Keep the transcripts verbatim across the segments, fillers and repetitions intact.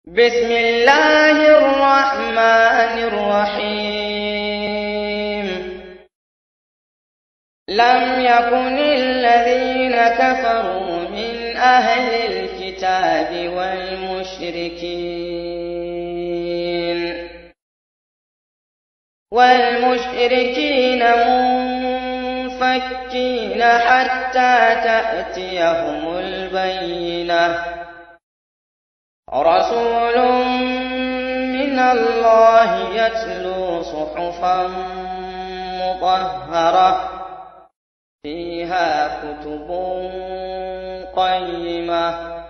بسم الله الرحمن الرحيم. لم يكن الذين كفروا من أهل الكتاب والمشركين والمشركين منفكين حتى تأتيهم البينة، رسول من الله يتلو صحفا مطهرة فيها كتب قيمة.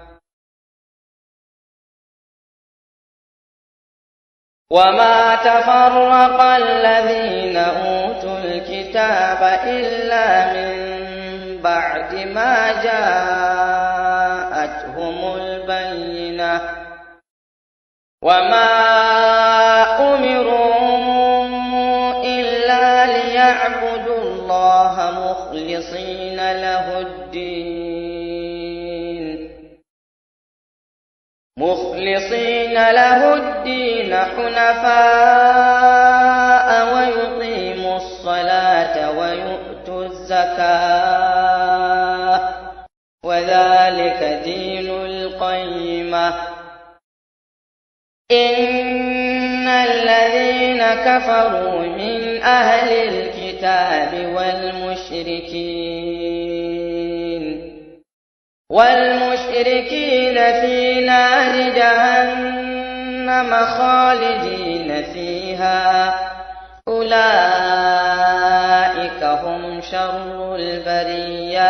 وما تفرق الذين أوتوا الكتاب إلا من بعد ما جاءتهم البينة، وما أمروا إلا ليعبدوا الله مخلصين له الدين مخلصين له الدين حنفاء ويقيموا الصلاة ويؤتوا الزكاة وذلك دين القيمة. إن الذين كفروا من أهل الكتاب والمشركين والمشركين في نار جهنم خالدين فيها أولئك هم شر البرية.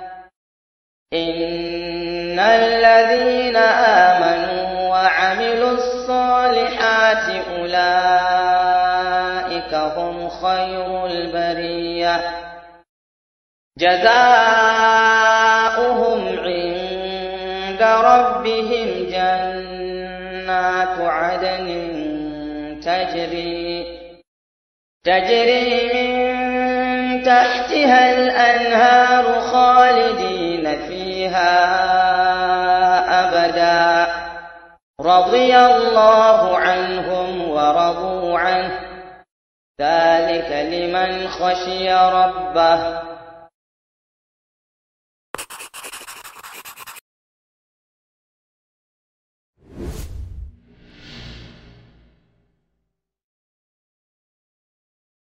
إن الذين آمنوا وعملوا الصالحات أولئك هم خير البرية، جزاؤهم عند ربهم جنات عدن تجري تجري من تحتها الأنهار خالدين فيها أبدا، رضي الله عنهم ورضوا عنه، ذلك لمن خشي ربه.